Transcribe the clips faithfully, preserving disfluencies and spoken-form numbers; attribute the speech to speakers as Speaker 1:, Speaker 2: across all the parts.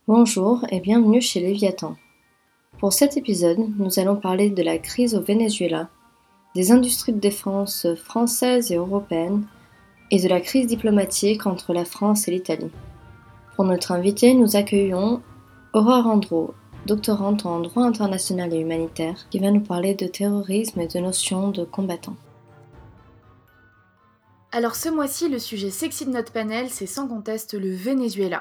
Speaker 1: Bonjour et bienvenue chez Léviathan. Pour cet épisode, nous allons parler de la crise au Venezuela, des industries de défense françaises et européennes et de la crise diplomatique entre la France et l'Italie. Pour notre invité, nous accueillons Aurore Andro, doctorante en droit international et humanitaire, qui va nous parler de terrorisme et de notions de combattants.
Speaker 2: Alors ce mois-ci, le sujet sexy de notre panel, c'est sans conteste le Venezuela.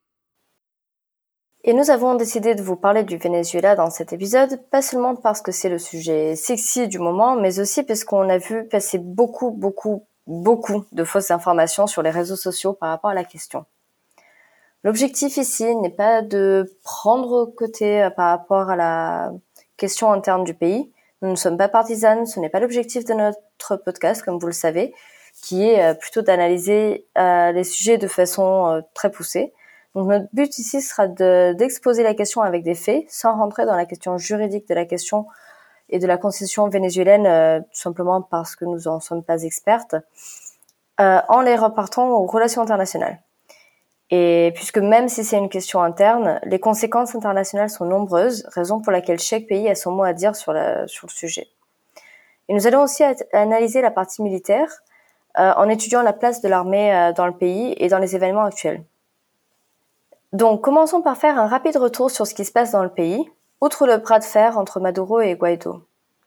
Speaker 1: Et nous avons décidé de vous parler du Venezuela dans cet épisode, pas seulement parce que c'est le sujet sexy du moment, mais aussi parce qu'on a vu passer beaucoup, beaucoup, beaucoup de fausses informations sur les réseaux sociaux par rapport à la question. L'objectif ici n'est pas de prendre côté par rapport à la question interne du pays. Nous ne sommes pas partisanes, ce n'est pas l'objectif de notre podcast, comme vous le savez, qui est plutôt d'analyser euh, les sujets de façon euh, très poussée. Donc notre but ici sera de, d'exposer la question avec des faits, sans rentrer dans la question juridique de la question et de la constitution vénézuélienne, euh, tout simplement parce que nous en sommes pas expertes, euh, en les repartant aux relations internationales. Et puisque même si c'est une question interne, les conséquences internationales sont nombreuses, raison pour laquelle chaque pays a son mot à dire sur, la, sur le sujet. Et nous allons aussi analyser la partie militaire euh, en étudiant la place de l'armée euh, dans le pays et dans les événements actuels. Donc, commençons par faire un rapide retour sur ce qui se passe dans le pays, outre le bras de fer entre Maduro et Guaido.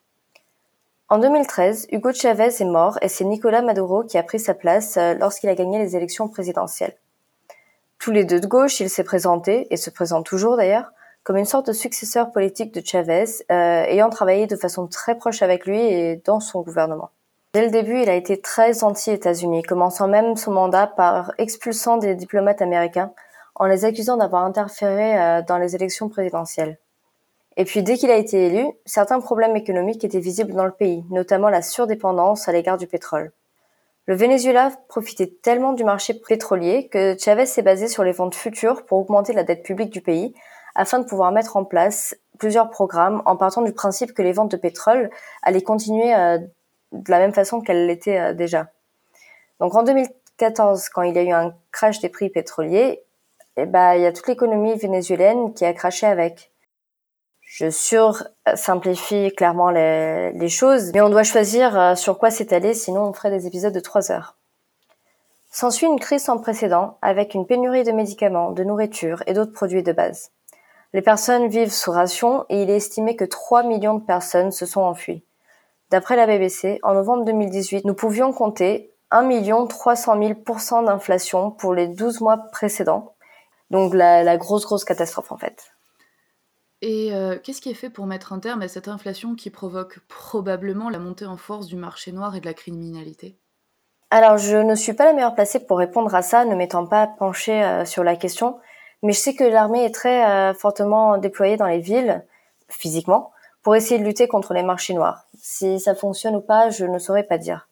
Speaker 1: En deux mille treize, Hugo Chavez est mort et c'est Nicolás Maduro qui a pris sa place lorsqu'il a gagné les élections présidentielles. Tous les deux de gauche, il s'est présenté, et se présente toujours d'ailleurs, comme une sorte de successeur politique de Chavez, euh, ayant travaillé de façon très proche avec lui et dans son gouvernement. Dès le début, il a été très anti-États-Unis, commençant même son mandat par expulsant des diplomates américains en les accusant d'avoir interféré euh, dans les élections présidentielles. Et puis dès qu'il a été élu, certains problèmes économiques étaient visibles dans le pays, notamment la surdépendance à l'égard du pétrole. Le Venezuela profitait tellement du marché pétrolier que Chavez s'est basé sur les ventes futures pour augmenter la dette publique du pays, afin de pouvoir mettre en place plusieurs programmes en partant du principe que les ventes de pétrole allaient continuer euh, de la même façon qu'elles l'étaient euh, déjà. Donc en deux mille quatorze, quand il y a eu un crash des prix pétroliers, eh ben, il y a toute l'économie vénézuélienne qui a crashé avec. Je sursimplifie clairement les, les choses, mais on doit choisir sur quoi s'étaler, sinon on ferait des épisodes de trois heures. S'ensuit une crise sans précédent, avec une pénurie de médicaments, de nourriture et d'autres produits de base. Les personnes vivent sous ration et il est estimé que trois millions de personnes se sont enfuies. D'après la B B C, en novembre deux mille dix-huit, nous pouvions compter un million trois cent mille pour cent d'inflation pour les douze mois précédents. Donc la, la grosse, grosse catastrophe en fait.
Speaker 2: Et euh, qu'est-ce qui est fait pour mettre un terme à cette inflation qui provoque probablement la montée en force du marché noir et de la criminalité ?
Speaker 1: Alors, je ne suis pas la meilleure placée pour répondre à ça, ne m'étant pas penchée euh, sur la question, mais je sais que l'armée est très euh, fortement déployée dans les villes, physiquement, pour essayer de lutter contre les marchés noirs. Si ça fonctionne ou pas, je ne saurais pas dire.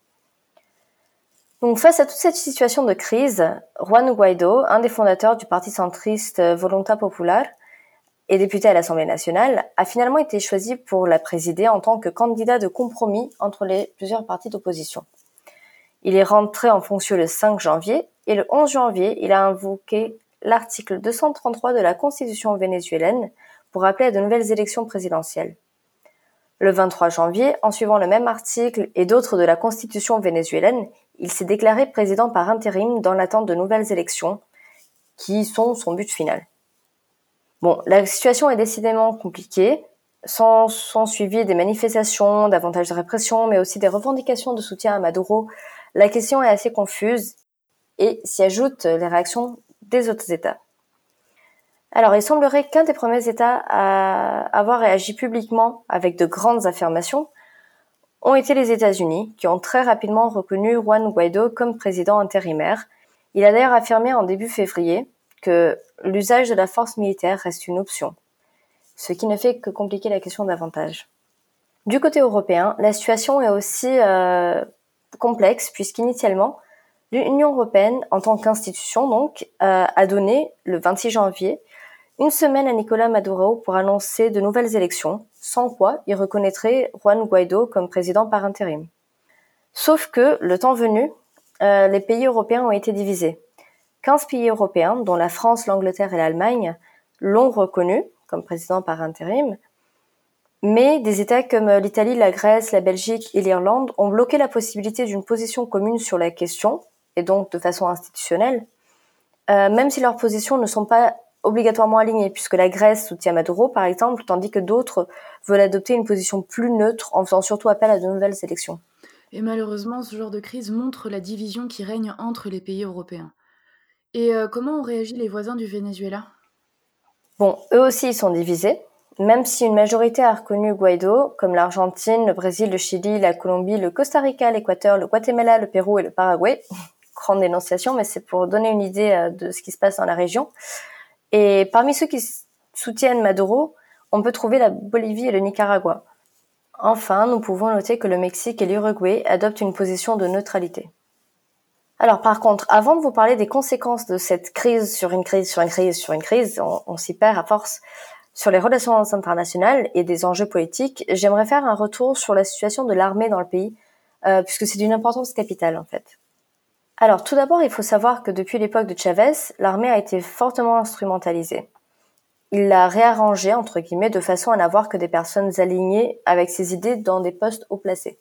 Speaker 1: Donc, face à toute cette situation de crise, Juan Guaido, un des fondateurs du parti centriste Voluntad Popular et député à l'Assemblée nationale, a finalement été choisi pour la présider en tant que candidat de compromis entre les plusieurs partis d'opposition. Il est rentré en fonction le cinq janvier et le onze janvier, il a invoqué l'article deux cent trente-trois de la Constitution vénézuélienne pour appeler à de nouvelles élections présidentielles. Le vingt-trois janvier, en suivant le même article et d'autres de la Constitution vénézuélienne, il s'est déclaré président par intérim dans l'attente de nouvelles élections, qui sont son but final. Bon, la situation est décidément compliquée. Sont, sont suivies des manifestations, davantage de répression, mais aussi des revendications de soutien à Maduro. La question est assez confuse et s'y ajoutent les réactions des autres États. Alors, il semblerait qu'un des premiers États à avoir réagi publiquement avec de grandes affirmations ont été les États-Unis, qui ont très rapidement reconnu Juan Guaido comme président intérimaire. Il a d'ailleurs affirmé en début février que l'usage de la force militaire reste une option, ce qui ne fait que compliquer la question davantage. Du côté européen, la situation est aussi euh, complexe puisqu'initialement, l'Union européenne, en tant qu'institution donc, euh, a donné, le vingt-six janvier, une semaine à Nicolás Maduro pour annoncer de nouvelles élections, sans quoi il reconnaîtrait Juan Guaido comme président par intérim. Sauf que, le temps venu, euh, les pays européens ont été divisés, quinze pays européens, dont la France, l'Angleterre et l'Allemagne, l'ont reconnu comme président par intérim, mais des États comme l'Italie, la Grèce, la Belgique et l'Irlande ont bloqué la possibilité d'une position commune sur la question, et donc de façon institutionnelle, euh, même si leurs positions ne sont pas obligatoirement alignées, puisque la Grèce soutient Maduro, par exemple, tandis que d'autres veulent adopter une position plus neutre en faisant surtout appel à de nouvelles élections.
Speaker 2: Et malheureusement, ce genre de crise montre la division qui règne entre les pays européens. Et euh, comment ont réagi les voisins du Venezuela?
Speaker 1: Bon, eux aussi, ils sont divisés. Même si une majorité a reconnu Guaido, comme l'Argentine, le Brésil, le Chili, la Colombie, le Costa Rica, l'Équateur, le Guatemala, le Pérou et le Paraguay. Grande dénonciation, mais c'est pour donner une idée de ce qui se passe dans la région. Et parmi ceux qui soutiennent Maduro, on peut trouver la Bolivie et le Nicaragua. Enfin, nous pouvons noter que le Mexique et l'Uruguay adoptent une position de neutralité. Alors par contre, avant de vous parler des conséquences de cette crise sur une crise, sur une crise, sur une crise, on, on s'y perd à force, sur les relations internationales et des enjeux politiques, j'aimerais faire un retour sur la situation de l'armée dans le pays, euh, puisque c'est d'une importance capitale en fait. Alors tout d'abord, il faut savoir que depuis l'époque de Chavez, l'armée a été fortement instrumentalisée. Il l'a réarrangée, entre guillemets, de façon à n'avoir que des personnes alignées avec ses idées dans des postes haut placés.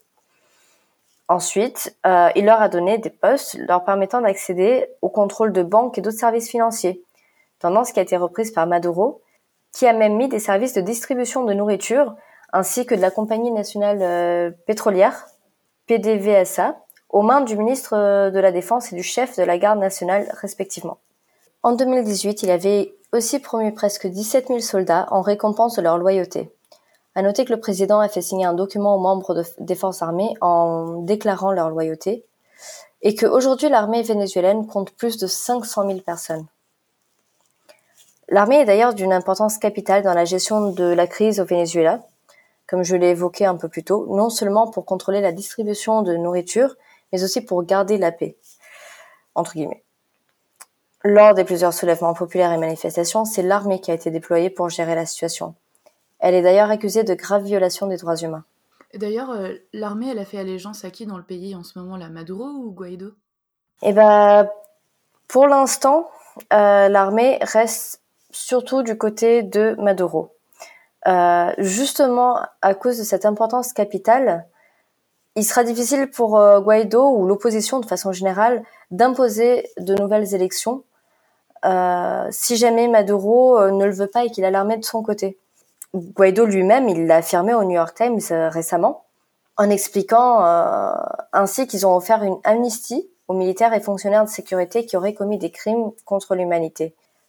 Speaker 1: Ensuite, euh, il leur a donné des postes leur permettant d'accéder au contrôle de banques et d'autres services financiers, tendance qui a été reprise par Maduro, qui a même mis des services de distribution de nourriture ainsi que de la Compagnie nationale euh, pétrolière, P D V S A, aux mains du ministre de la Défense et du chef de la garde nationale respectivement. En deux mille dix-huit, il avait aussi promu presque dix-sept mille soldats en récompense de leur loyauté. À noter que le président a fait signer un document aux membres de, des forces armées en déclarant leur loyauté et qu'aujourd'hui l'armée vénézuélienne compte plus de cinq cent mille personnes. L'armée est d'ailleurs d'une importance capitale dans la gestion de la crise au Venezuela, comme je l'ai évoqué un peu plus tôt, non seulement pour contrôler la distribution de nourriture, mais aussi pour garder la paix, entre guillemets. Lors des plusieurs soulèvements populaires et manifestations, c'est l'armée qui a été déployée pour gérer la situation. Elle est d'ailleurs accusée de graves violations des droits humains.
Speaker 2: Et d'ailleurs, euh, l'armée, elle a fait allégeance à qui dans le pays en ce moment, là, Maduro ou Guaido?
Speaker 1: Eh ben, pour l'instant, euh, l'armée reste surtout du côté de Maduro. Euh, justement, à cause de cette importance capitale, il sera difficile pour euh, Guaido ou l'opposition de façon générale d'imposer de nouvelles élections euh, si jamais Maduro euh, ne le veut pas et qu'il a l'armée de son côté. Guaido lui-même, il l'a affirmé au New York Times euh, récemment, en expliquant euh, ainsi qu'ils ont offert une amnistie aux militaires et fonctionnaires de sécurité qui auraient commis des crimes contre l'humanité.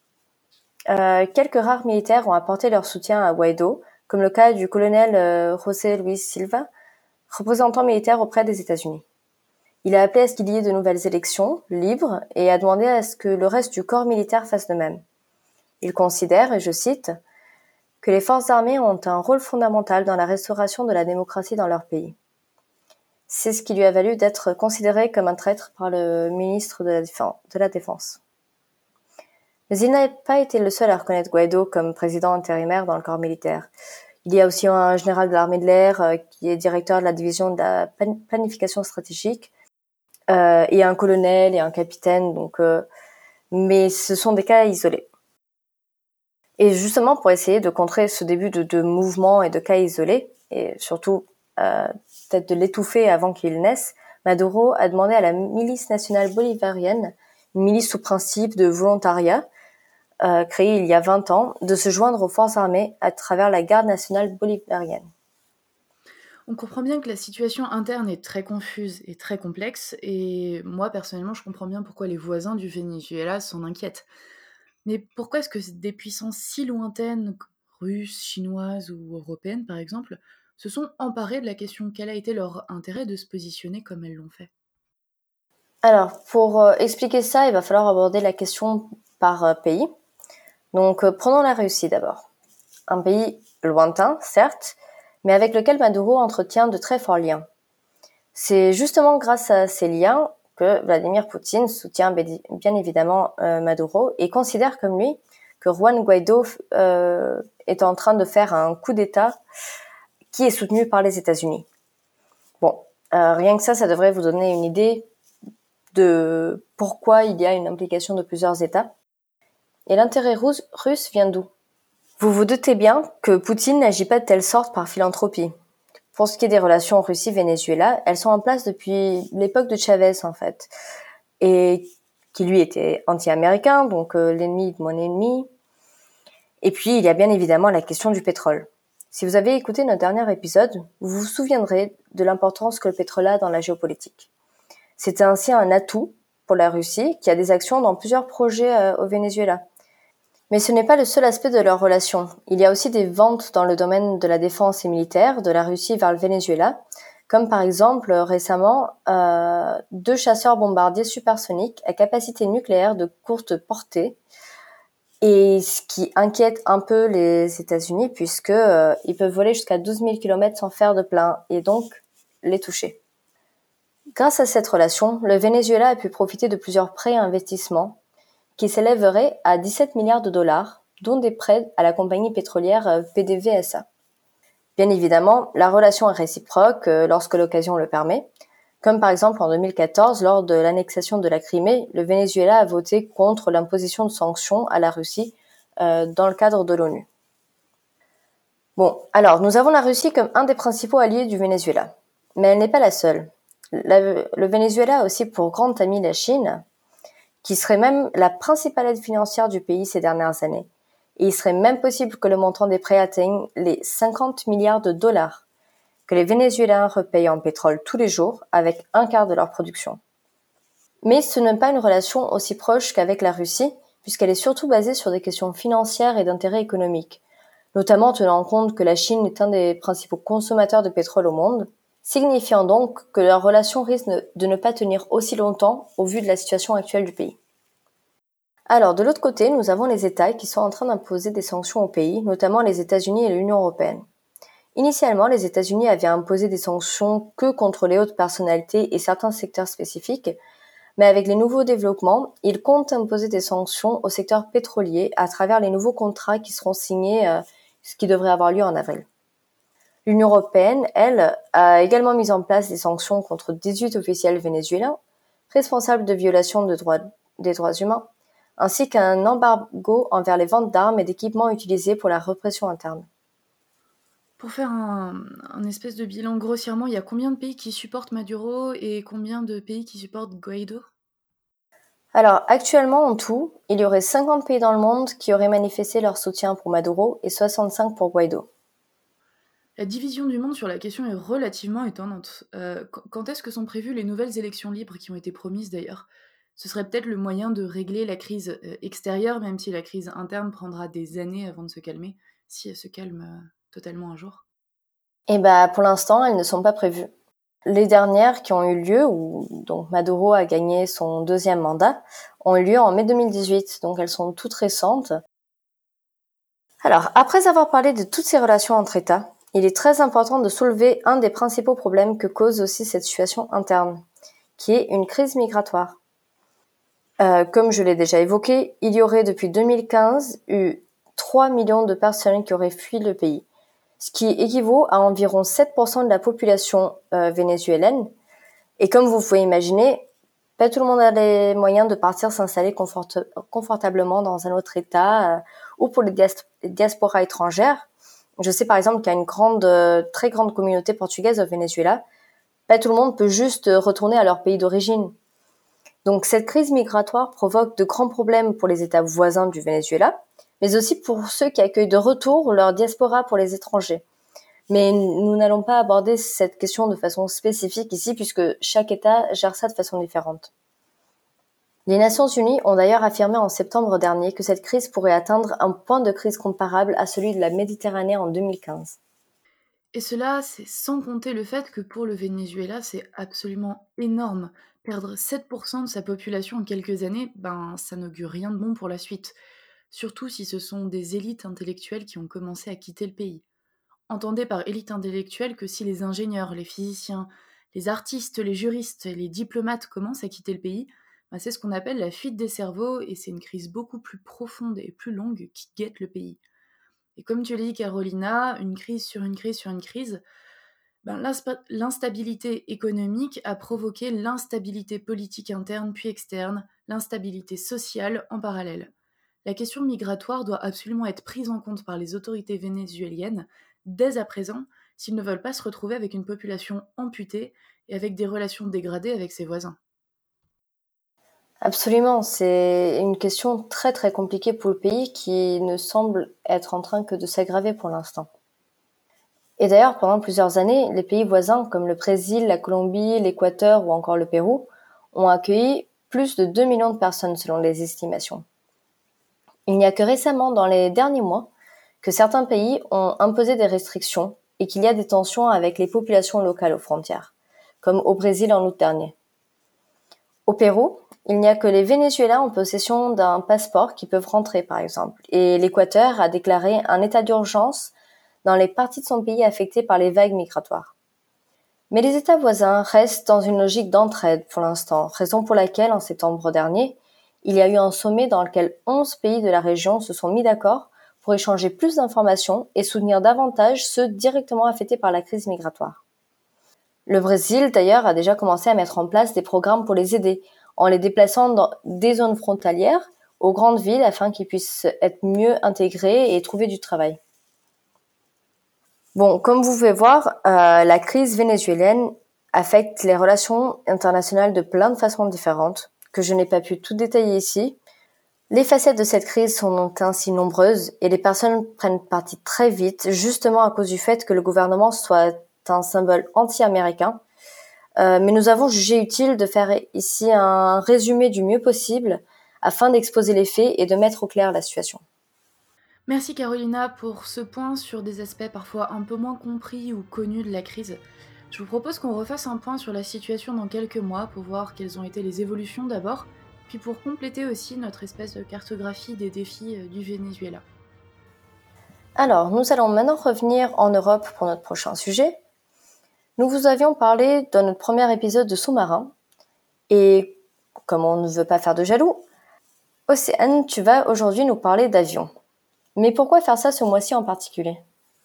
Speaker 1: Euh, quelques rares militaires ont apporté leur soutien à Guaido, comme le cas du colonel euh, José Luis Silva, représentant militaire auprès des États-Unis. Il a appelé à ce qu'il y ait de nouvelles élections, libres, et a demandé à ce que le reste du corps militaire fasse de même. Il considère, et je cite, que les forces armées ont un rôle fondamental dans la restauration de la démocratie dans leur pays. C'est ce qui lui a valu d'être considéré comme un traître par le ministre de la Défense. De la Défense. Mais il n'a pas été le seul à reconnaître Guaido comme président intérimaire dans le corps militaire. Il y a aussi un général de l'armée de l'air euh, qui est directeur de la division de la planification stratégique, euh, et un colonel et un capitaine, donc, euh, mais ce sont des cas isolés. Et justement, pour essayer de contrer ce début de, de mouvement et de cas isolés, et surtout euh, peut-être de l'étouffer avant qu'il naisse, Maduro a demandé à la milice nationale bolivarienne, une milice sous principe de volontariat, euh, créée il y a vingt ans, de se joindre aux forces armées à travers la garde nationale bolivarienne.
Speaker 2: On comprend bien que la situation interne est très confuse et très complexe, et moi personnellement je comprends bien pourquoi les voisins du Venezuela s'en inquiètent. Mais pourquoi est-ce que des puissances si lointaines, russes, chinoises ou européennes par exemple, se sont emparées de la question? Quel a été leur intérêt de se positionner comme elles l'ont fait?
Speaker 1: Alors, pour euh, expliquer ça, il va falloir aborder la question par euh, pays. Donc, euh, prenons la Russie d'abord. Un pays lointain, certes, mais avec lequel Maduro entretient de très forts liens. C'est justement grâce à ces liens que Vladimir Poutine soutient bien évidemment euh, Maduro et considère comme lui que Juan Guaido euh, est en train de faire un coup d'État qui est soutenu par les États-Unis. Bon, euh, rien que ça, ça devrait vous donner une idée de pourquoi il y a une implication de plusieurs États. Et l'intérêt russe, russe vient d'où? Vous vous doutez bien que Poutine n'agit pas de telle sorte par philanthropie. Pour ce qui est des relations Russie-Venezuela, elles sont en place depuis l'époque de Chavez, en fait. Et qui, lui, était anti-américain, donc euh, l'ennemi de mon ennemi. Et puis, il y a bien évidemment la question du pétrole. Si vous avez écouté notre dernier épisode, vous vous souviendrez de l'importance que le pétrole a dans la géopolitique. C'est ainsi un atout pour la Russie, qui a des actions dans plusieurs projets euh, au Venezuela. Mais ce n'est pas le seul aspect de leur relation. Il y a aussi des ventes dans le domaine de la défense et militaire de la Russie vers le Venezuela, comme par exemple récemment euh, deux chasseurs bombardiers supersoniques à capacité nucléaire de courte portée, et ce qui inquiète un peu les États-Unis puisque euh, ils peuvent voler jusqu'à douze mille kilomètres sans faire de plein et donc les toucher. Grâce à cette relation, le Venezuela a pu profiter de plusieurs prêts et investissements qui s'élèverait à dix-sept milliards de dollars, dont des prêts à la compagnie pétrolière P D V S A. Bien évidemment, la relation est réciproque euh, lorsque l'occasion le permet, comme par exemple en deux mille quatorze, lors de l'annexation de la Crimée, le Venezuela a voté contre l'imposition de sanctions à la Russie euh, dans le cadre de l'ONU. Bon, alors nous avons la Russie comme un des principaux alliés du Venezuela, mais elle n'est pas la seule. La, le Venezuela a aussi pour grande amie la Chine, qui serait même la principale aide financière du pays ces dernières années. Et il serait même possible que le montant des prêts atteigne les cinquante milliards de dollars que les Vénézuéliens repayent en pétrole tous les jours avec un quart de leur production. Mais ce n'est pas une relation aussi proche qu'avec la Russie, puisqu'elle est surtout basée sur des questions financières et d'intérêt économique, notamment tenant compte que la Chine est un des principaux consommateurs de pétrole au monde, signifiant donc que leur relation risque de ne pas tenir aussi longtemps au vu de la situation actuelle du pays. Alors, de l'autre côté, nous avons les États qui sont en train d'imposer des sanctions au pays, notamment les États-Unis et l'Union européenne. Initialement, les États-Unis avaient imposé des sanctions que contre les hautes personnalités et certains secteurs spécifiques, mais avec les nouveaux développements, ils comptent imposer des sanctions au secteur pétrolier à travers les nouveaux contrats qui seront signés, euh, ce qui devrait avoir lieu en avril. L'Union européenne, elle, a également mis en place des sanctions contre dix-huit officiels vénézuéliens, responsables de violations de droits, des droits humains, ainsi qu'un embargo envers les ventes d'armes et d'équipements utilisés pour la répression interne.
Speaker 2: Pour faire un, un espèce de bilan grossièrement, il y a combien de pays qui supportent Maduro et combien de pays qui supportent Guaido?
Speaker 1: Alors, actuellement, en tout, il y aurait cinquante pays dans le monde qui auraient manifesté leur soutien pour Maduro et soixante-cinq pour Guaido.
Speaker 2: La division du monde sur la question est relativement étonnante. Euh, quand est-ce que sont prévues les nouvelles élections libres qui ont été promises d'ailleurs? Ce serait peut-être le moyen de régler la crise euh, extérieure, même si la crise interne prendra des années avant de se calmer, si elle se calme euh, totalement un jour.
Speaker 1: Eh ben, pour l'instant, elles ne sont pas prévues. Les dernières qui ont eu lieu, où donc Maduro a gagné son deuxième mandat, ont eu lieu en mai deux mille dix-huit, donc elles sont toutes récentes. Alors, après avoir parlé de toutes ces relations entre États, il est très important de soulever un des principaux problèmes que cause aussi cette situation interne, qui est une crise migratoire. Euh, comme je l'ai déjà évoqué, il y aurait depuis deux mille quinze eu trois millions de personnes qui auraient fui le pays, ce qui équivaut à environ sept pour cent de la population euh, vénézuélienne. Et comme vous pouvez imaginer, pas tout le monde a les moyens de partir s'installer confort- confortablement dans un autre État euh, ou pour les, dias- les diasporas étrangères. Je sais par exemple qu'il y a une grande, euh, très grande communauté portugaise au Venezuela. Pas tout le monde peut juste retourner à leur pays d'origine. Donc cette crise migratoire provoque de grands problèmes pour les États voisins du Venezuela, mais aussi pour ceux qui accueillent de retour leur diaspora pour les étrangers. Mais nous n'allons pas aborder cette question de façon spécifique ici, puisque chaque État gère ça de façon différente. Les Nations Unies ont d'ailleurs affirmé en septembre dernier que cette crise pourrait atteindre un point de crise comparable à celui de la Méditerranée en deux mille quinze.
Speaker 2: Et cela, c'est sans compter le fait que pour le Venezuela, c'est absolument énorme. Perdre sept pour cent de sa population en quelques années, ben, ça n'augure rien de bon pour la suite. Surtout si ce sont des élites intellectuelles qui ont commencé à quitter le pays. Entendez par élite intellectuelle que si les ingénieurs, les physiciens, les artistes, les juristes et les diplomates commencent à quitter le pays, ben, c'est ce qu'on appelle la fuite des cerveaux et c'est une crise beaucoup plus profonde et plus longue qui guette le pays. Et comme tu l'as dit, Carolina, une crise sur une crise sur une crise, Ben, l'inspa- l'instabilité économique a provoqué l'instabilité politique interne puis externe, l'instabilité sociale en parallèle. La question migratoire doit absolument être prise en compte par les autorités vénézuéliennes dès à présent s'ils ne veulent pas se retrouver avec une population amputée et avec des relations dégradées avec ses voisins.
Speaker 1: Absolument, c'est une question très très compliquée pour le pays qui ne semble être en train que de s'aggraver pour l'instant. Et d'ailleurs, pendant plusieurs années, les pays voisins comme le Brésil, la Colombie, l'Équateur ou encore le Pérou ont accueilli plus de deux millions de personnes selon les estimations. Il n'y a que récemment, dans les derniers mois, que certains pays ont imposé des restrictions et qu'il y a des tensions avec les populations locales aux frontières, comme au Brésil en août dernier. Au Pérou, il n'y a que les Vénézuéliens en possession d'un passeport qui peuvent rentrer, par exemple, et l'Équateur a déclaré un état d'urgence dans les parties de son pays affectées par les vagues migratoires. Mais les États voisins restent dans une logique d'entraide pour l'instant, raison pour laquelle, en septembre dernier, il y a eu un sommet dans lequel onze pays de la région se sont mis d'accord pour échanger plus d'informations et soutenir davantage ceux directement affectés par la crise migratoire. Le Brésil, d'ailleurs, a déjà commencé à mettre en place des programmes pour les aider, en les déplaçant dans des zones frontalières aux grandes villes afin qu'ils puissent être mieux intégrés et trouver du travail. Bon, comme vous pouvez voir, euh, la crise vénézuélienne affecte les relations internationales de plein de façons différentes, que je n'ai pas pu tout détailler ici. Les facettes de cette crise sont ainsi nombreuses et les personnes prennent parti très vite, justement à cause du fait que le gouvernement soit un symbole anti-américain. Euh, mais nous avons jugé utile de faire ici un résumé du mieux possible afin d'exposer les faits et de mettre au clair la situation.
Speaker 2: Merci Carolina pour ce point sur des aspects parfois un peu moins compris ou connus de la crise. Je vous propose qu'on refasse un point sur la situation dans quelques mois pour voir quelles ont été les évolutions d'abord, puis pour compléter aussi notre espèce de cartographie des défis du Venezuela.
Speaker 1: Alors, nous allons maintenant revenir en Europe pour notre prochain sujet. Nous vous avions parlé dans notre premier épisode de sous-marin, et comme on ne veut pas faire de jaloux, Océane, tu vas aujourd'hui nous parler d'avions. Mais pourquoi faire ça ce mois-ci en particulier ?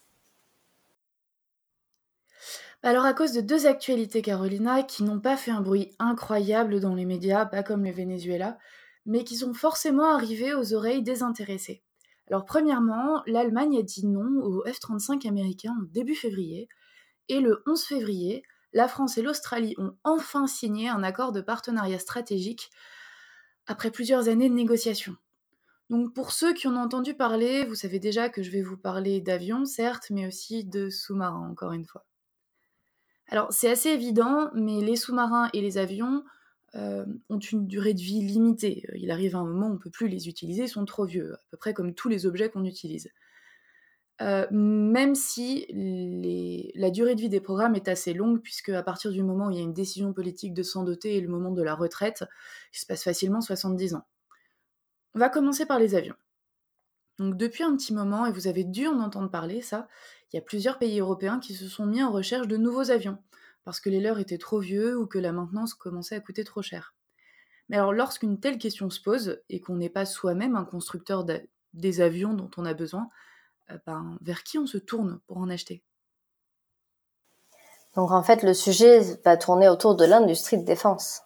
Speaker 2: Alors à cause de deux actualités, Carolina, qui n'ont pas fait un bruit incroyable dans les médias, pas comme le Venezuela, mais qui sont forcément arrivées aux oreilles des intéressés. Alors premièrement, l'Allemagne a dit non au F trente-cinq américain en début février, et le onze février, la France et l'Australie ont enfin signé un accord de partenariat stratégique après plusieurs années de négociations. Donc pour ceux qui en ont entendu parler, vous savez déjà que je vais vous parler d'avions, certes, mais aussi de sous-marins, encore une fois. Alors c'est assez évident, mais les sous-marins et les avions euh, ont une durée de vie limitée. Il arrive un moment où on ne peut plus les utiliser, ils sont trop vieux, à peu près comme tous les objets qu'on utilise. Euh, même si les... la durée de vie des programmes est assez longue, puisque à partir du moment où il y a une décision politique de s'en doter et le moment de la retraite, il se passe facilement soixante-dix ans. On va commencer par les avions. Donc depuis un petit moment, et vous avez dû en entendre parler, ça, il y a plusieurs pays européens qui se sont mis en recherche de nouveaux avions, parce que les leurs étaient trop vieux ou que la maintenance commençait à coûter trop cher. Mais alors lorsqu'une telle question se pose, et qu'on n'est pas soi-même un constructeur d'a- des avions dont on a besoin, euh, ben, vers qui on se tourne pour en acheter ?
Speaker 1: Donc en fait, le sujet va tourner autour de l'industrie de défense.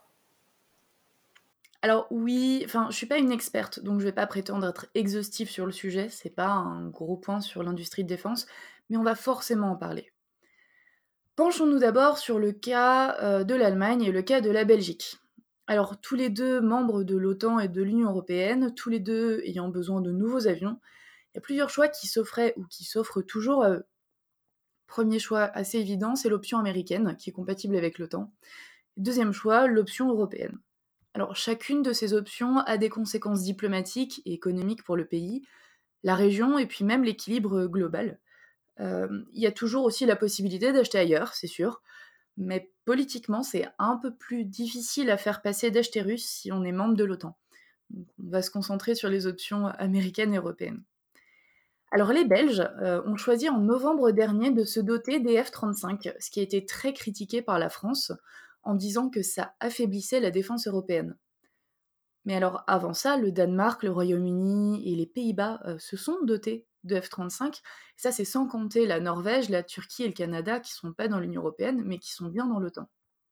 Speaker 2: Alors oui, enfin, je suis pas une experte, donc je vais pas prétendre être exhaustive sur le sujet, c'est pas un gros point sur l'industrie de défense, mais on va forcément en parler. Penchons-nous d'abord sur le cas euh, de l'Allemagne et le cas de la Belgique. Alors, tous les deux membres de l'OTAN et de l'Union européenne, tous les deux ayant besoin de nouveaux avions, il y a plusieurs choix qui s'offraient ou qui s'offrent toujours à eux. Premier choix assez évident, c'est l'option américaine, qui est compatible avec l'OTAN. Deuxième choix, l'option européenne. Alors, chacune de ces options a des conséquences diplomatiques et économiques pour le pays, la région et puis même l'équilibre global. Euh, Il y a toujours aussi la possibilité d'acheter ailleurs, c'est sûr, mais politiquement, c'est un peu plus difficile à faire passer d'acheter russe si on est membre de l'OTAN. Donc, on va se concentrer sur les options américaines et européennes. Alors les Belges euh, ont choisi en novembre dernier de se doter des F trente-cinq, ce qui a été très critiqué par la France, en disant que ça affaiblissait la défense européenne. Mais alors avant ça, le Danemark, le Royaume-Uni et les Pays-Bas euh, se sont dotés de F trente-cinq. Et ça, c'est sans compter la Norvège, la Turquie et le Canada qui sont pas dans l'Union européenne, mais qui sont bien dans l'OTAN.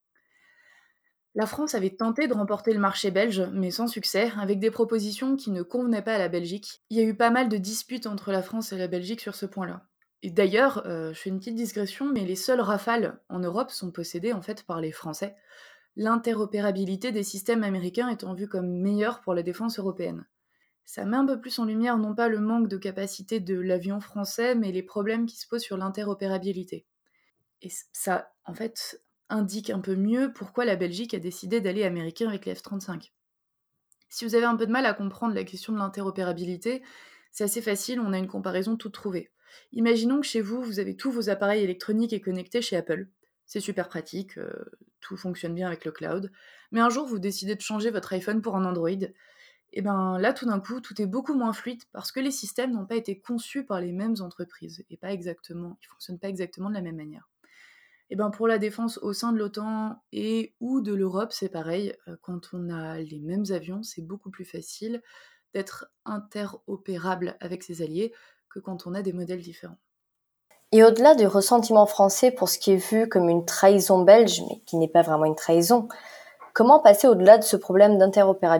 Speaker 2: La France avait tenté de remporter le marché belge, mais sans succès, avec des propositions qui ne convenaient pas à la Belgique. Il y a eu pas mal de disputes entre la France et la Belgique sur ce point-là. Et d'ailleurs, euh, je fais une petite digression, mais les seuls Rafales en Europe sont possédés en fait par les Français, l'interopérabilité des systèmes américains étant vue comme meilleure pour la défense européenne. Ça met un peu plus en lumière non pas le manque de capacité de l'avion français, mais les problèmes qui se posent sur l'interopérabilité. Et ça, en fait, indique un peu mieux pourquoi la Belgique a décidé d'aller américain avec les F trente-cinq. Si vous avez un peu de mal à comprendre la question de l'interopérabilité, c'est assez facile, on a une comparaison toute trouvée. Imaginons que chez vous, vous avez tous vos appareils électroniques et connectés chez Apple. C'est super pratique, euh, tout fonctionne bien avec le cloud. Mais un jour, vous décidez de changer votre iPhone pour un Android. Et bien là, tout d'un coup, tout est beaucoup moins fluide parce que les systèmes n'ont pas été conçus par les mêmes entreprises et pas exactement, ils fonctionnent pas exactement de la même manière. Et ben pour la défense au sein de l'OTAN et ou de l'Europe, c'est pareil. Euh, Quand on a les mêmes avions, c'est beaucoup plus facile d'être interopérable avec ses alliés que quand on a des modèles différents.
Speaker 1: Et au-delà du ressentiment français pour ce qui est vu comme une trahison belge, mais qui n'est pas vraiment une trahison, comment passer au-delà de ce problème d'interopérabilité ?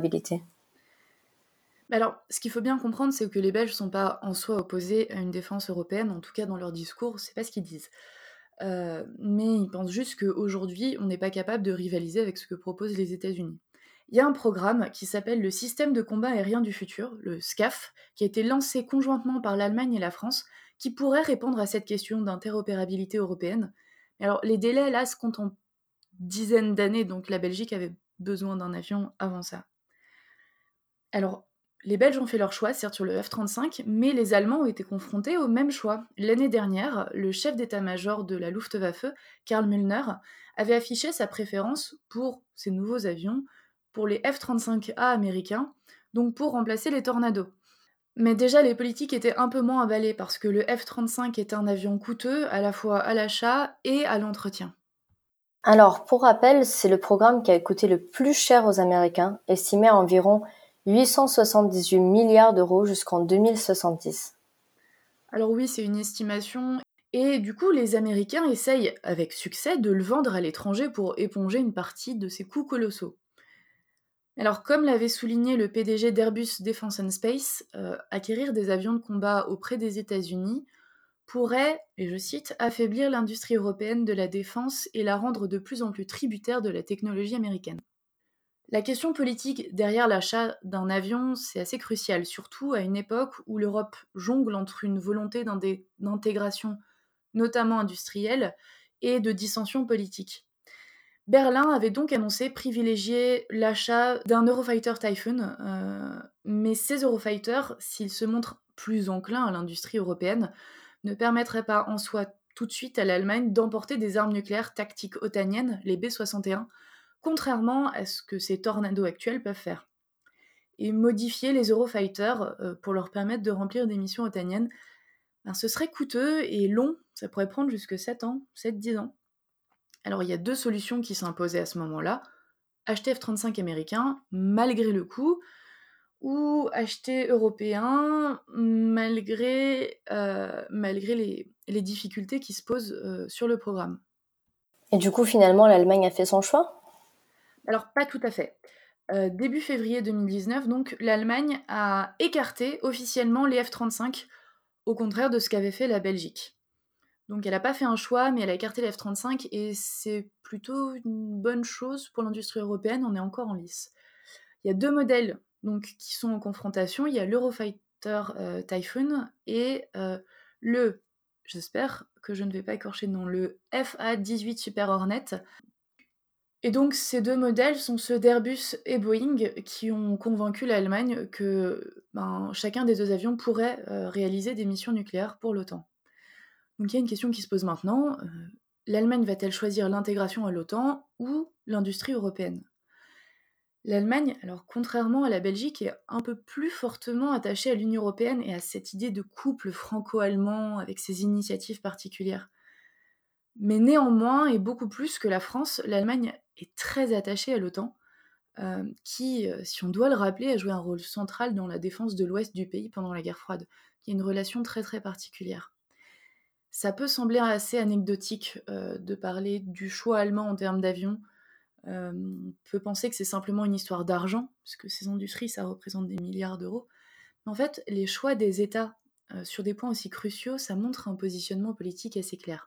Speaker 2: Alors, ce qu'il faut bien comprendre, c'est que les Belges sont pas en soi opposés à une défense européenne, en tout cas dans leur discours, c'est pas ce qu'ils disent. Euh, mais ils pensent juste qu'aujourd'hui, on n'est pas capable de rivaliser avec ce que proposent les États-Unis. Il y a un programme qui s'appelle le Système de combat aérien du futur, le SCAF, qui a été lancé conjointement par l'Allemagne et la France, qui pourrait répondre à cette question d'interopérabilité européenne. Alors, les délais, là, se comptent en dizaines d'années, donc la Belgique avait besoin d'un avion avant ça. Alors, les Belges ont fait leur choix, certes sur le F trente-cinq, mais les Allemands ont été confrontés au même choix. L'année dernière, le chef d'état-major de la Luftwaffe, Karl Müllner, avait affiché sa préférence pour ces nouveaux avions, pour les F trente-cinq A américains, donc pour remplacer les Tornado. Mais déjà, les politiques étaient un peu moins emballés parce que le F trente-cinq est un avion coûteux à la fois à l'achat et à l'entretien.
Speaker 1: Alors, pour rappel, c'est le programme qui a coûté le plus cher aux Américains, estimé à environ huit cent soixante-dix-huit milliards d'euros jusqu'en deux mille soixante-dix.
Speaker 2: Alors oui, c'est une estimation. Et du coup, les Américains essayent, avec succès, de le vendre à l'étranger pour éponger une partie de ces coûts colossaux. Alors, comme l'avait souligné le P D G d'Airbus Defence and Space, euh, acquérir des avions de combat auprès des États-Unis pourrait, et je cite, affaiblir l'industrie européenne de la défense et la rendre de plus en plus tributaire de la technologie américaine. La question politique derrière l'achat d'un avion, c'est assez crucial, surtout à une époque où l'Europe jongle entre une volonté d'indé- d'intégration, notamment industrielle, et de dissension politique. Berlin avait donc annoncé privilégier l'achat d'un Eurofighter Typhoon, euh, mais ces Eurofighters, s'ils se montrent plus enclins à l'industrie européenne, ne permettraient pas en soi tout de suite à l'Allemagne d'emporter des armes nucléaires tactiques otaniennes, les B soixante et un, contrairement à ce que ces tornados actuels peuvent faire. Et modifier les Eurofighters euh, pour leur permettre de remplir des missions otaniennes, ben, ce serait coûteux et long, ça pourrait prendre jusque sept ans, sept dix ans. Alors il y a deux solutions qui s'imposaient à ce moment-là. Acheter F trente-cinq américain malgré le coût, ou acheter européen malgré, euh, malgré les, les difficultés qui se posent euh, sur le programme.
Speaker 1: Et du coup, finalement, l'Allemagne a fait son choix ?
Speaker 2: Alors pas tout à fait. Euh, début février deux mille dix-neuf, donc, l'Allemagne a écarté officiellement les F trente-cinq, au contraire de ce qu'avait fait la Belgique. Donc elle n'a pas fait un choix, mais elle a écarté les F trente-cinq, et c'est plutôt une bonne chose pour l'industrie européenne, on est encore en lice. Il y a deux modèles donc, qui sont en confrontation, il y a l'Eurofighter euh, Typhoon et euh, le, j'espère que je ne vais pas écorcher le nom, le F A dix-huit Super Hornet. Et donc ces deux modèles sont ceux d'Airbus et Boeing qui ont convaincu l'Allemagne que ben, chacun des deux avions pourrait euh, réaliser des missions nucléaires pour l'OTAN. Donc il y a une question qui se pose maintenant, euh, l'Allemagne va-t-elle choisir l'intégration à l'OTAN ou l'industrie européenne ? L'Allemagne, alors contrairement à la Belgique, est un peu plus fortement attachée à l'Union européenne et à cette idée de couple franco-allemand avec ses initiatives particulières. Mais néanmoins, et beaucoup plus que la France, l'Allemagne est très attachée à l'OTAN, euh, qui, euh, si on doit le rappeler, a joué un rôle central dans la défense de l'ouest du pays pendant la guerre froide, qui est une relation très très particulière. Ça peut sembler assez anecdotique euh, de parler du choix allemand en termes d'avions. Euh, on peut penser que c'est simplement une histoire d'argent, puisque ces industries, ça représente des milliards d'euros. Mais en fait, les choix des États euh, sur des points aussi cruciaux, ça montre un positionnement politique assez clair.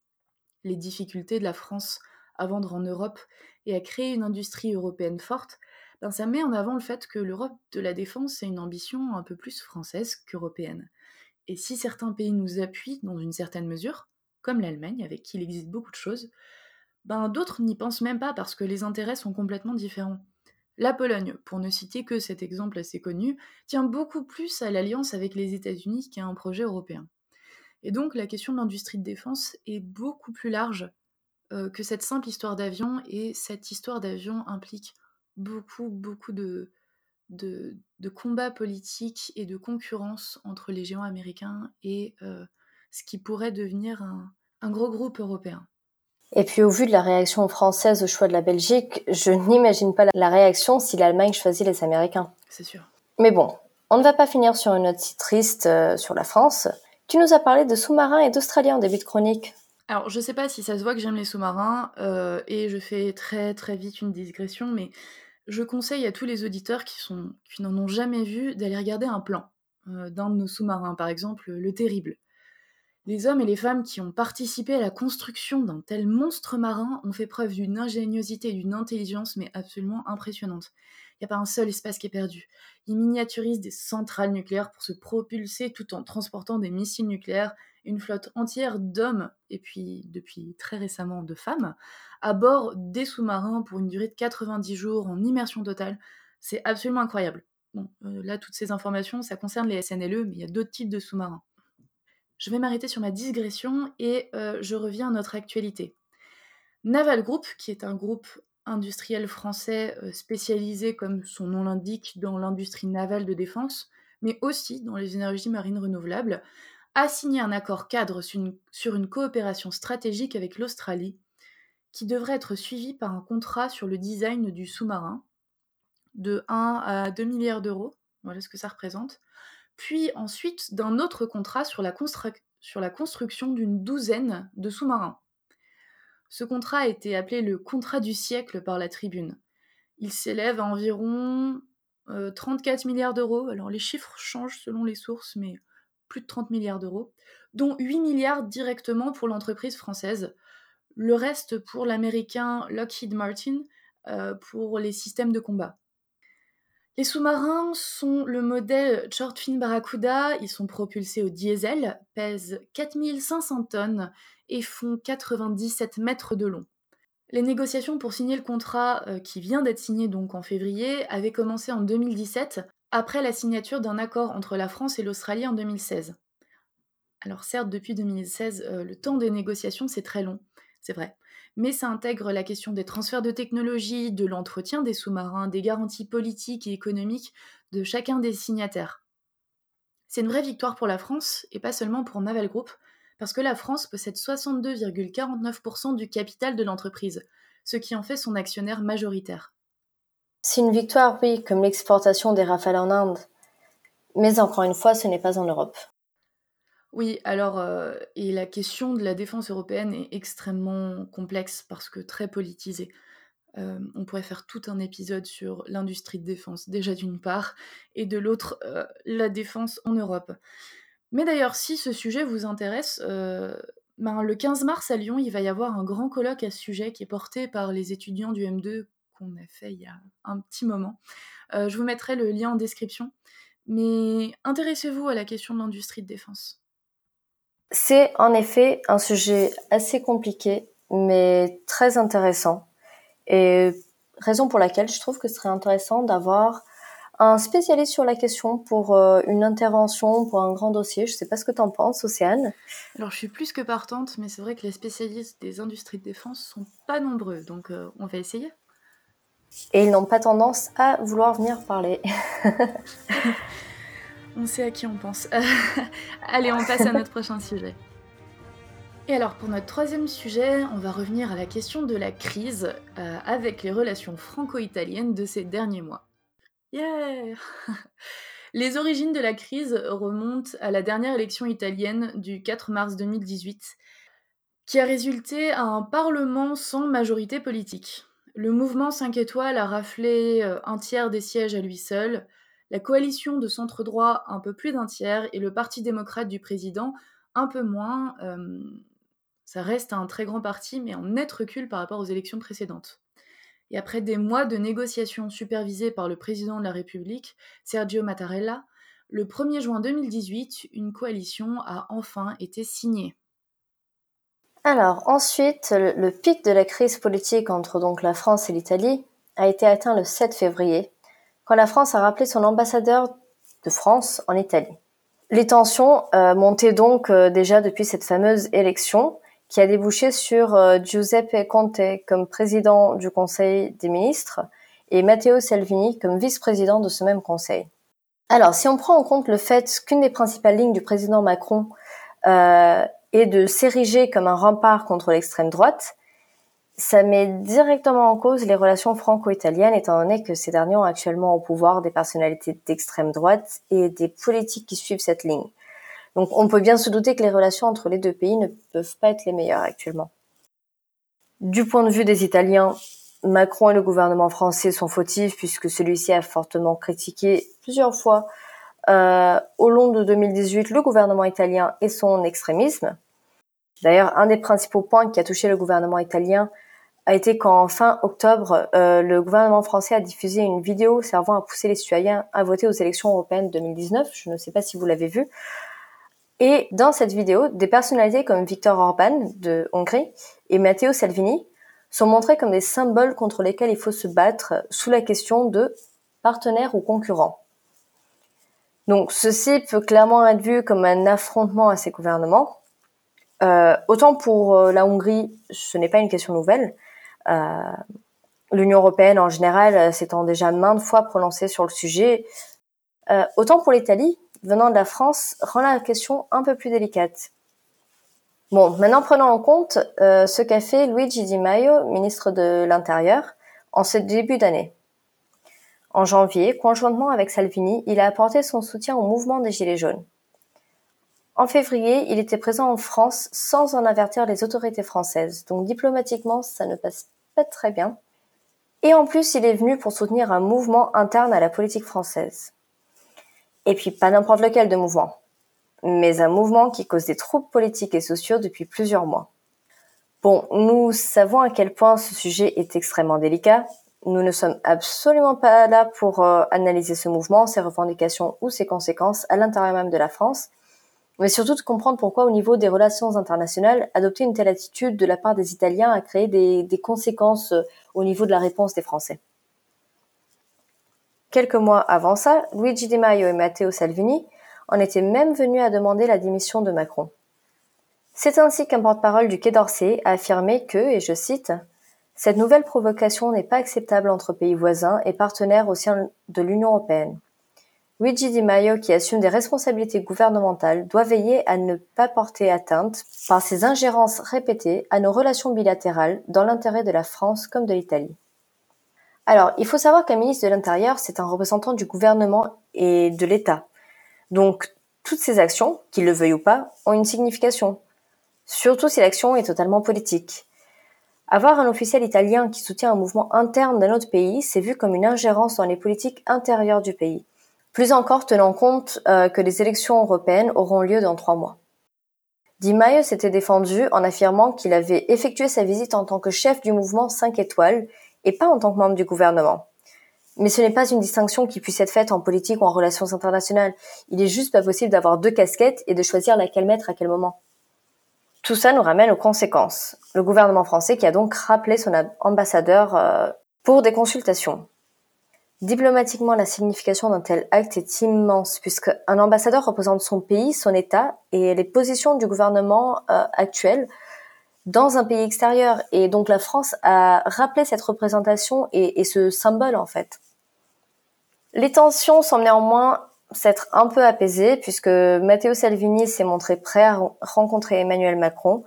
Speaker 2: Les difficultés de la France à vendre en Europe et à créer une industrie européenne forte, ben ça met en avant le fait que l'Europe de la défense a une ambition un peu plus française qu'européenne. Et si certains pays nous appuient dans une certaine mesure, comme l'Allemagne, avec qui il existe beaucoup de choses, ben d'autres n'y pensent même pas parce que les intérêts sont complètement différents. La Pologne, pour ne citer que cet exemple assez connu, tient beaucoup plus à l'alliance avec les États-Unis qu'à un projet européen. Et donc la question de l'industrie de défense est beaucoup plus large euh, que cette simple histoire d'avion, et cette histoire d'avion implique beaucoup, beaucoup de, de, de combats politiques et de concurrence entre les géants américains et euh, ce qui pourrait devenir un, un gros groupe européen.
Speaker 1: Et puis au vu de la réaction française au choix de la Belgique, je n'imagine pas la réaction si l'Allemagne choisit les Américains.
Speaker 2: C'est sûr.
Speaker 1: Mais bon, on ne va pas finir sur une note si triste euh, sur la France. Tu nous as parlé de sous-marins et d'Australiens en début de chronique.
Speaker 2: Alors, je sais pas si ça se voit que j'aime les sous-marins, euh, et je fais très très vite une digression, mais je conseille à tous les auditeurs qui, sont, qui n'en ont jamais vu d'aller regarder un plan euh, d'un de nos sous-marins, par exemple le Terrible. Les hommes et les femmes qui ont participé à la construction d'un tel monstre marin ont fait preuve d'une ingéniosité et d'une intelligence mais absolument impressionnante. Il n'y a pas un seul espace qui est perdu. Ils miniaturisent des centrales nucléaires pour se propulser tout en transportant des missiles nucléaires, une flotte entière d'hommes, et puis depuis très récemment de femmes, à bord des sous-marins pour une durée de quatre-vingt-dix jours en immersion totale. C'est absolument incroyable. Bon, euh, là, toutes ces informations, ça concerne les S N L E, mais il y a d'autres types de sous-marins. Je vais m'arrêter sur ma digression et euh, je reviens à notre actualité. Naval Group, qui est un groupe industriel français euh, spécialisé, comme son nom l'indique, dans l'industrie navale de défense, mais aussi dans les énergies marines renouvelables, a signé un accord cadre sur une, sur une coopération stratégique avec l'Australie, qui devrait être suivi par un contrat sur le design du sous-marin, de un à deux milliards d'euros, voilà ce que ça représente, puis ensuite d'un autre contrat sur la, constru- sur la construction d'une douzaine de sous-marins. Ce contrat a été appelé le contrat du siècle par la Tribune. Il s'élève à environ euh, trente-quatre milliards d'euros, alors les chiffres changent selon les sources, mais plus de trente milliards d'euros, dont huit milliards directement pour l'entreprise française, le reste pour l'américain Lockheed Martin euh, pour les systèmes de combat. Les sous-marins sont le modèle Shortfin Barracuda, ils sont propulsés au diesel, pèsent quatre mille cinq cents tonnes et font quatre-vingt-dix-sept mètres de long. Les négociations pour signer le contrat, euh, qui vient d'être signé donc en février, avaient commencé en deux mille dix-sept, après la signature d'un accord entre la France et l'Australie en deux mille seize. Alors certes, depuis deux mille seize, euh, le temps des négociations, c'est très long, c'est vrai. Mais ça intègre la question des transferts de technologie, de l'entretien des sous-marins, des garanties politiques et économiques de chacun des signataires. C'est une vraie victoire pour la France, et pas seulement pour Naval Group, parce que la France possède soixante-deux virgule quarante-neuf pour cent du capital de l'entreprise, ce qui en fait son actionnaire majoritaire.
Speaker 1: C'est une victoire, oui, comme l'exportation des Rafales en Inde. Mais encore une fois, ce n'est pas en Europe.
Speaker 2: Oui, alors, euh, et la question de la défense européenne est extrêmement complexe parce que très politisée. Euh, on pourrait faire tout un épisode sur l'industrie de défense, déjà d'une part, et de l'autre, euh, la défense en Europe. Mais d'ailleurs, si ce sujet vous intéresse, euh, ben, le quinze mars à Lyon, il va y avoir un grand colloque à ce sujet qui est porté par les étudiants du M deux qu'on a fait il y a un petit moment. Euh, je vous mettrai le lien en description. Mais intéressez-vous à la question de l'industrie de défense.
Speaker 1: C'est en effet un sujet assez compliqué, mais très intéressant. Et raison pour laquelle je trouve que ce serait intéressant d'avoir un spécialiste sur la question pour euh, une intervention, pour un grand dossier. Je sais pas ce que t'en penses, Océane.
Speaker 2: Alors je suis plus que partante, mais c'est vrai que les spécialistes des industries de défense sont pas nombreux, donc euh, on va essayer.
Speaker 1: Et ils n'ont pas tendance à vouloir venir parler.
Speaker 2: On sait à qui on pense. Allez, on passe à notre prochain sujet. Et alors pour notre troisième sujet, on va revenir à la question de la crise euh, avec les relations franco-italiennes de ces derniers mois. Yeah. Les origines de la crise remontent à la dernière élection italienne du quatre mars deux mille dix-huit, qui a résulté à un parlement sans majorité politique. Le mouvement cinq étoiles a raflé euh, un tiers des sièges à lui seul, la coalition de centre-droit un peu plus d'un tiers et le parti démocrate du président un peu moins. Euh, ça reste un très grand parti, mais en net recul par rapport aux élections précédentes. Et après des mois de négociations supervisées par le président de la République, Sergio Mattarella, le premier juin deux mille dix-huit, une coalition a enfin été signée.
Speaker 1: Alors ensuite, le, le pic de la crise politique entre donc la France et l'Italie a été atteint le sept février, quand la France a rappelé son ambassadeur de France en Italie. Les tensions euh, montaient donc euh, déjà depuis cette fameuse élection qui a débouché sur euh, Giuseppe Conte comme président du Conseil des ministres et Matteo Salvini comme vice-président de ce même conseil. Alors, si on prend en compte le fait qu'une des principales lignes du président Macron euh, est de s'ériger comme un rempart contre l'extrême droite, ça met directement en cause les relations franco-italiennes, étant donné que ces derniers ont actuellement au pouvoir des personnalités d'extrême droite et des politiques qui suivent cette ligne. Donc on peut bien se douter que les relations entre les deux pays ne peuvent pas être les meilleures actuellement. Du point de vue des Italiens, Macron et le gouvernement français sont fautifs puisque celui-ci a fortement critiqué plusieurs fois euh, au long de deux mille dix-huit le gouvernement italien et son extrémisme. D'ailleurs, un des principaux points qui a touché le gouvernement italien a été qu'en fin octobre, euh, le gouvernement français a diffusé une vidéo servant à pousser les citoyens à voter aux élections européennes deux mille dix-neuf. Je ne sais pas si vous l'avez vu. Et dans cette vidéo, des personnalités comme Viktor Orban de Hongrie et Matteo Salvini sont montrés comme des symboles contre lesquels il faut se battre sous la question de partenaires ou concurrents. Donc ceci peut clairement être vu comme un affrontement à ces gouvernements. Euh, autant pour euh, la Hongrie, ce n'est pas une question nouvelle. Euh, L'Union européenne en général s'étant déjà maintes fois prononcée sur le sujet. Euh, autant pour l'Italie, venant de la France, rend la question un peu plus délicate. Bon, maintenant prenons en compte euh, ce qu'a fait Luigi Di Maio, ministre de l'Intérieur, en ce début d'année. En janvier, conjointement avec Salvini, il a apporté son soutien au mouvement des Gilets jaunes. En février, il était présent en France sans en avertir les autorités françaises, donc diplomatiquement, ça ne passe pas très bien. Et en plus, il est venu pour soutenir un mouvement interne à la politique française. Et puis, pas n'importe lequel de mouvement, mais un mouvement qui cause des troubles politiques et sociaux depuis plusieurs mois. Bon, nous savons à quel point ce sujet est extrêmement délicat. Nous ne sommes absolument pas là pour euh, analyser ce mouvement, ses revendications ou ses conséquences à l'intérieur même de la France, mais surtout de comprendre pourquoi au niveau des relations internationales, adopter une telle attitude de la part des Italiens a créé des, des conséquences euh, au niveau de la réponse des Français. Quelques mois avant ça, Luigi Di Maio et Matteo Salvini en étaient même venus à demander la démission de Macron. C'est ainsi qu'un porte-parole du Quai d'Orsay a affirmé que, et je cite, « Cette nouvelle provocation n'est pas acceptable entre pays voisins et partenaires au sein de l'Union européenne. Luigi Di Maio, qui assume des responsabilités gouvernementales, doit veiller à ne pas porter atteinte, par ses ingérences répétées, à nos relations bilatérales dans l'intérêt de la France comme de l'Italie. » Alors, il faut savoir qu'un ministre de l'Intérieur, c'est un représentant du gouvernement et de l'État. Donc, toutes ces actions, qu'ils le veuillent ou pas, ont une signification. Surtout si l'action est totalement politique. Avoir un officiel italien qui soutient un mouvement interne d'un autre pays, c'est vu comme une ingérence dans les politiques intérieures du pays. Plus encore tenant compte euh, que les élections européennes auront lieu dans trois mois. Di Maio s'était défendu en affirmant qu'il avait effectué sa visite en tant que chef du mouvement cinq étoiles et pas en tant que membre du gouvernement. Mais ce n'est pas une distinction qui puisse être faite en politique ou en relations internationales. Il est juste pas possible d'avoir deux casquettes et de choisir laquelle mettre à quel moment. Tout ça nous ramène aux conséquences. Le gouvernement français qui a donc rappelé son ambassadeur euh, pour des consultations. Diplomatiquement, la signification d'un tel acte est immense puisque un ambassadeur représente son pays, son État et les positions du gouvernement euh, actuel dans un pays extérieur. Et donc la France a rappelé cette représentation et, et ce symbole en fait. Les tensions semblent néanmoins s'être un peu apaisées puisque Matteo Salvini s'est montré prêt à rencontrer Emmanuel Macron,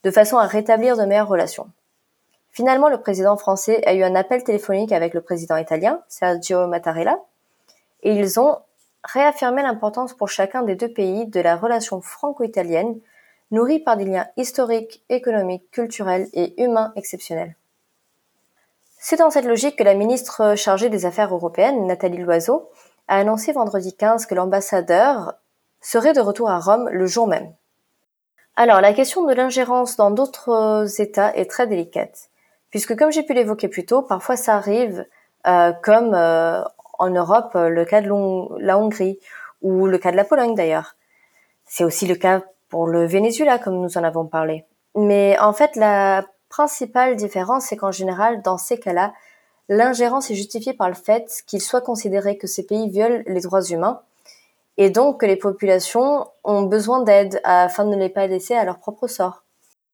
Speaker 1: de façon à rétablir de meilleures relations. Finalement, le président français a eu un appel téléphonique avec le président italien, Sergio Mattarella, et ils ont réaffirmé l'importance pour chacun des deux pays de la relation franco-italienne, nourrie par des liens historiques, économiques, culturels et humains exceptionnels. C'est dans cette logique que la ministre chargée des Affaires européennes, Nathalie Loiseau, a annoncé vendredi quinze que l'ambassadeur serait de retour à Rome le jour même. Alors, la question de l'ingérence dans d'autres États est très délicate, puisque comme j'ai pu l'évoquer plus tôt, parfois ça arrive, euh, comme euh, en Europe, le cas de Long- la Hongrie, ou le cas de la Pologne d'ailleurs. C'est aussi le cas pour le Venezuela, comme nous en avons parlé. Mais en fait, la principale différence, c'est qu'en général, dans ces cas-là, l'ingérence est justifiée par le fait qu'il soit considéré que ces pays violent les droits humains, et donc que les populations ont besoin d'aide afin de ne les pas laisser à leur propre sort.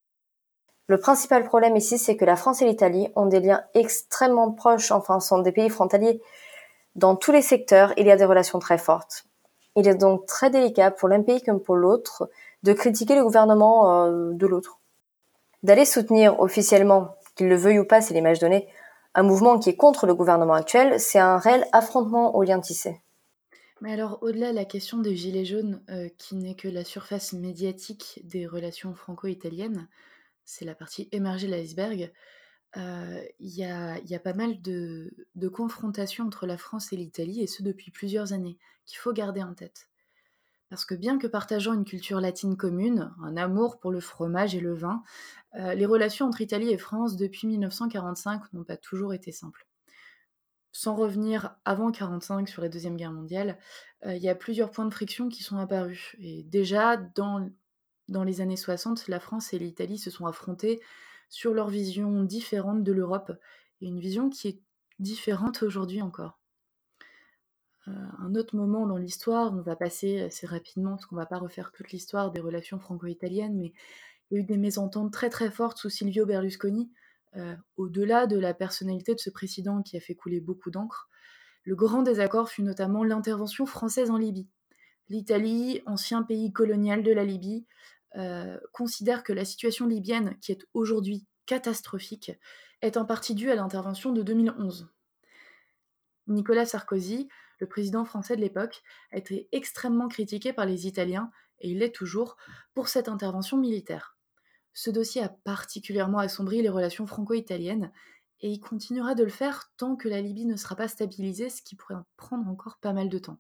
Speaker 1: Le principal problème ici, c'est que la France et l'Italie ont des liens extrêmement proches, enfin sont des pays frontaliers. Dans tous les secteurs, il y a des relations très fortes. Il est donc très délicat pour l'un pays comme pour l'autre de critiquer le gouvernement euh, de l'autre. D'aller soutenir officiellement, qu'il le veuille ou pas, c'est l'image donnée, un mouvement qui est contre le gouvernement actuel, c'est un réel affrontement aux liens tissés.
Speaker 2: Mais alors, au-delà de la question des Gilets jaunes, euh, qui n'est que la surface médiatique des relations franco-italiennes, c'est la partie émergée de l'iceberg, euh, il y, a, il y a pas mal de, de confrontations entre la France et l'Italie, et ce depuis plusieurs années, qu'il faut garder en tête. Parce que bien que partageant une culture latine commune, un amour pour le fromage et le vin, euh, les relations entre Italie et France depuis mille neuf cent quarante-cinq n'ont pas toujours été simples. Sans revenir avant quarante-cinq sur la Deuxième Guerre mondiale, euh, il y a plusieurs points de friction qui sont apparus. Et déjà, dans, dans les années soixante, la France et l'Italie se sont affrontées sur leur vision différente de l'Europe, et une vision qui est différente aujourd'hui encore. Euh, un autre moment dans l'histoire, on va passer assez rapidement, parce qu'on ne va pas refaire toute l'histoire des relations franco-italiennes, mais il y a eu des mésententes très très fortes sous Silvio Berlusconi, euh, au-delà de la personnalité de ce président qui a fait couler beaucoup d'encre. Le grand désaccord fut notamment l'intervention française en Libye. L'Italie, ancien pays colonial de la Libye, euh, considère que la situation libyenne, qui est aujourd'hui catastrophique, est en partie due à l'intervention de deux mille onze. Nicolas Sarkozy, le président français de l'époque, a été extrêmement critiqué par les Italiens, et il l'est toujours, pour cette intervention militaire. Ce dossier a particulièrement assombri les relations franco-italiennes, et il continuera de le faire tant que la Libye ne sera pas stabilisée, ce qui pourrait en prendre encore pas mal de temps.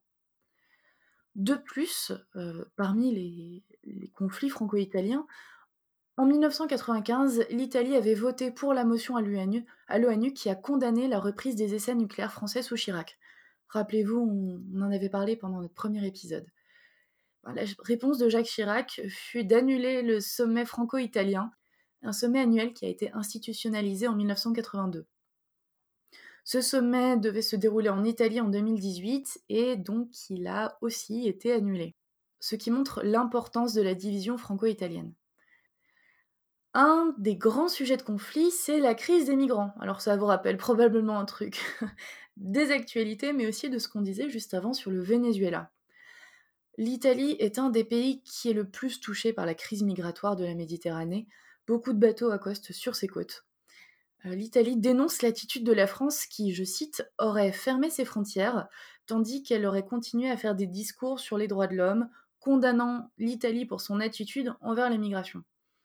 Speaker 2: De plus, euh, parmi les, les conflits franco-italiens, en mille neuf cent quatre-vingt-quinze, l'Italie avait voté pour la motion à l'O N U, à l'O N U qui a condamné la reprise des essais nucléaires français sous Chirac. Rappelez-vous, on, on en avait parlé pendant notre premier épisode. La réponse de Jacques Chirac fut d'annuler le sommet franco-italien, un sommet annuel qui a été institutionnalisé en mille neuf cent quatre-vingt-deux. Ce sommet devait se dérouler en Italie en deux mille dix-huit et donc il a aussi été annulé, ce qui montre l'importance de la division franco-italienne. Un des grands sujets de conflit, c'est la crise des migrants. Alors ça vous rappelle probablement un truc des actualités, mais aussi de ce qu'on disait juste avant sur le Venezuela. L'Italie est un des pays qui est le plus touché par la crise migratoire de la Méditerranée. Beaucoup de bateaux accostent sur ses côtes. L'Italie dénonce l'attitude de la France qui, je cite, aurait fermé ses frontières, tandis qu'elle aurait continué à faire des discours sur les droits de l'homme, condamnant l'Italie pour son attitude envers les migrations.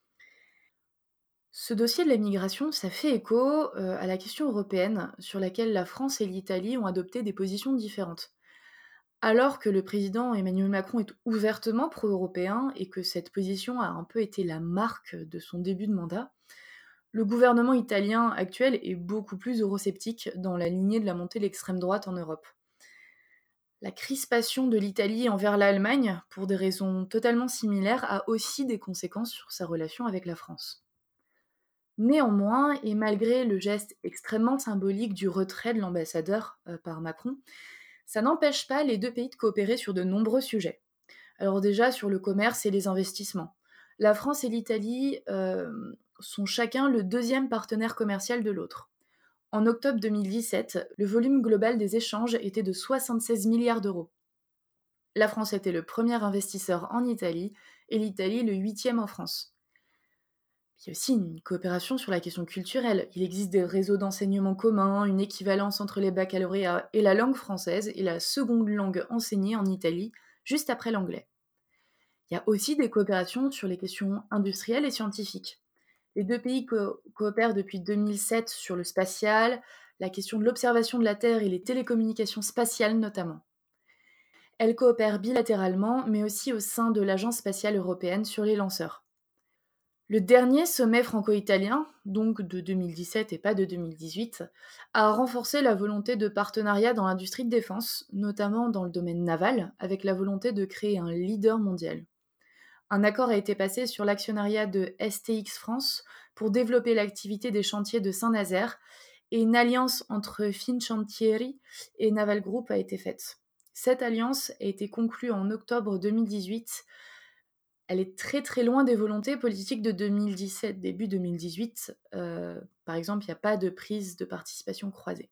Speaker 2: Ce dossier de la migration, ça fait écho euh, à la question européenne, sur laquelle la France et l'Italie ont adopté des positions différentes. Alors que le président Emmanuel Macron est ouvertement pro-européen et que cette position a un peu été la marque de son début de mandat, le gouvernement italien actuel est beaucoup plus eurosceptique dans la lignée de la montée de l'extrême droite en Europe. La crispation de l'Italie envers l'Allemagne, pour des raisons totalement similaires, a aussi des conséquences sur sa relation avec la France. Néanmoins, et malgré le geste extrêmement symbolique du retrait de l'ambassadeur euh, par Macron, ça n'empêche pas les deux pays de coopérer sur de nombreux sujets. Alors déjà, sur le commerce et les investissements. La France et l'Italie euh, sont chacun le deuxième partenaire commercial de l'autre. En octobre deux mille dix-sept, le volume global des échanges était de soixante-seize milliards d'euros. La France était le premier investisseur en Italie et l'Italie le huitième en France. Il y a aussi une coopération sur la question culturelle. Il existe des réseaux d'enseignement communs, une équivalence entre les baccalauréats et la langue française et la seconde langue enseignée en Italie, juste après l'anglais. Il y a aussi des coopérations sur les questions industrielles et scientifiques. Les deux pays co- coopèrent depuis deux mille sept sur le spatial, la question de l'observation de la Terre et les télécommunications spatiales notamment. Elles coopèrent bilatéralement, mais aussi au sein de l'Agence spatiale européenne sur les lanceurs. Le dernier sommet franco-italien, donc de deux mille dix-sept et pas de deux mille dix-huit, a renforcé la volonté de partenariat dans l'industrie de défense, notamment dans le domaine naval, avec la volonté de créer un leader mondial. Un accord a été passé sur l'actionnariat de S T X France pour développer l'activité des chantiers de Saint-Nazaire et une alliance entre Fincantieri et Naval Group a été faite. Cette alliance a été conclue en octobre deux mille dix-huit. Elle est très très loin des volontés politiques de deux mille dix-sept, début deux mille dix-huit. Euh, par exemple, il n'y a pas de prise de participation croisée.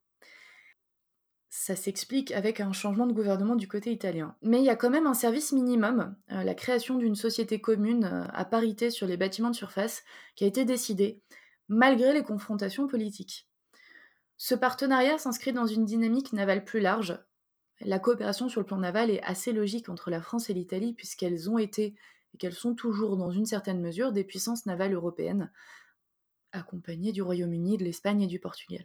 Speaker 2: Ça s'explique avec un changement de gouvernement du côté italien. Mais il y a quand même un service minimum, euh, la création d'une société commune euh, à parité sur les bâtiments de surface, qui a été décidée, malgré les confrontations politiques. Ce partenariat s'inscrit dans une dynamique navale plus large. La coopération sur le plan naval est assez logique entre la France et l'Italie, puisqu'elles ont été, et qu'elles sont toujours dans une certaine mesure, des puissances navales européennes, accompagnées du Royaume-Uni, de l'Espagne et du Portugal.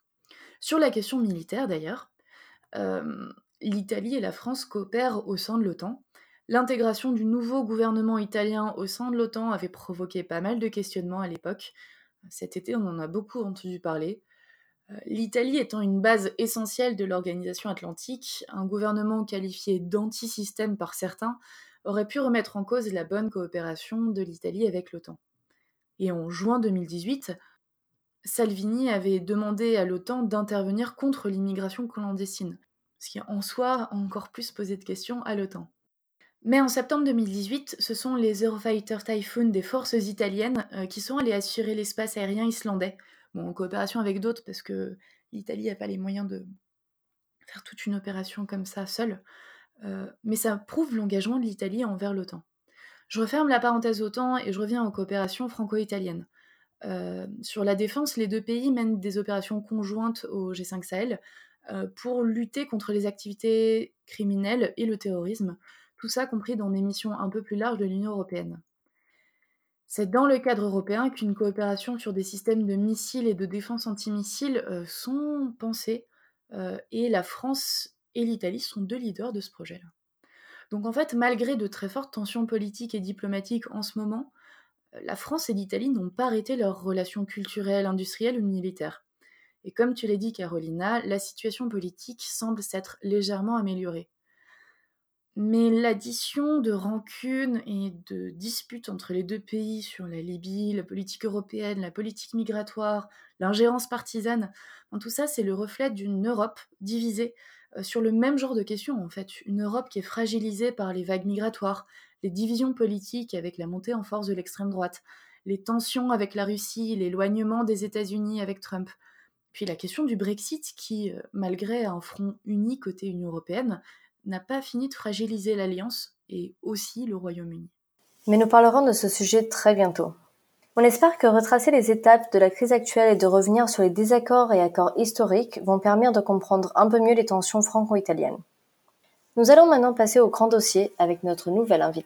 Speaker 2: Sur la question militaire d'ailleurs, euh, l'Italie et la France coopèrent au sein de l'OTAN. L'intégration du nouveau gouvernement italien au sein de l'OTAN avait provoqué pas mal de questionnements à l'époque. Cet été, on en a beaucoup entendu parler. L'Italie étant une base essentielle de l'organisation atlantique, un gouvernement qualifié d'anti-système par certains aurait pu remettre en cause la bonne coopération de l'Italie avec l'OTAN. Et en juin deux mille dix-huit, Salvini avait demandé à l'OTAN d'intervenir contre l'immigration clandestine, ce qui en soi a encore plus posé de questions à l'OTAN. Mais en septembre deux mille dix-huit, ce sont les Eurofighter Typhoon des forces italiennes euh, qui sont allés assurer l'espace aérien islandais, bon, en coopération avec d'autres, parce que l'Italie n'a pas les moyens de faire toute une opération comme ça seule, euh, mais ça prouve l'engagement de l'Italie envers l'OTAN. Je referme la parenthèse OTAN et je reviens aux coopérations franco-italiennes. Euh, sur la défense, les deux pays mènent des opérations conjointes au G cinq Sahel euh, pour lutter contre les activités criminelles et le terrorisme, tout ça compris dans des missions un peu plus larges de l'Union européenne. C'est dans le cadre européen qu'une coopération sur des systèmes de missiles et de défense antimissiles euh, sont pensées, euh, et la France et l'Italie sont deux leaders de ce projet-là. Donc en fait, malgré de très fortes tensions politiques et diplomatiques en ce moment, la France et l'Italie n'ont pas arrêté leurs relations culturelles, industrielles ou militaires. Et comme tu l'as dit, Carolina, la situation politique semble s'être légèrement améliorée. Mais l'addition de rancunes et de disputes entre les deux pays sur la Libye, la politique européenne, la politique migratoire, l'ingérence partisane, tout ça, c'est le reflet d'une Europe divisée sur le même genre de questions, en fait. Une Europe qui est fragilisée par les vagues migratoires, les divisions politiques avec la montée en force de l'extrême droite, les tensions avec la Russie, l'éloignement des États-Unis avec Trump. Puis la question du Brexit qui, malgré un front uni côté Union européenne, n'a pas fini de fragiliser l'Alliance et aussi le Royaume-Uni.
Speaker 1: Mais nous parlerons de ce sujet très bientôt. On espère que retracer les étapes de la crise actuelle et de revenir sur les désaccords et accords historiques vont permettre de comprendre un peu mieux les tensions franco-italiennes. Nous allons maintenant passer au grand dossier avec notre nouvel invité.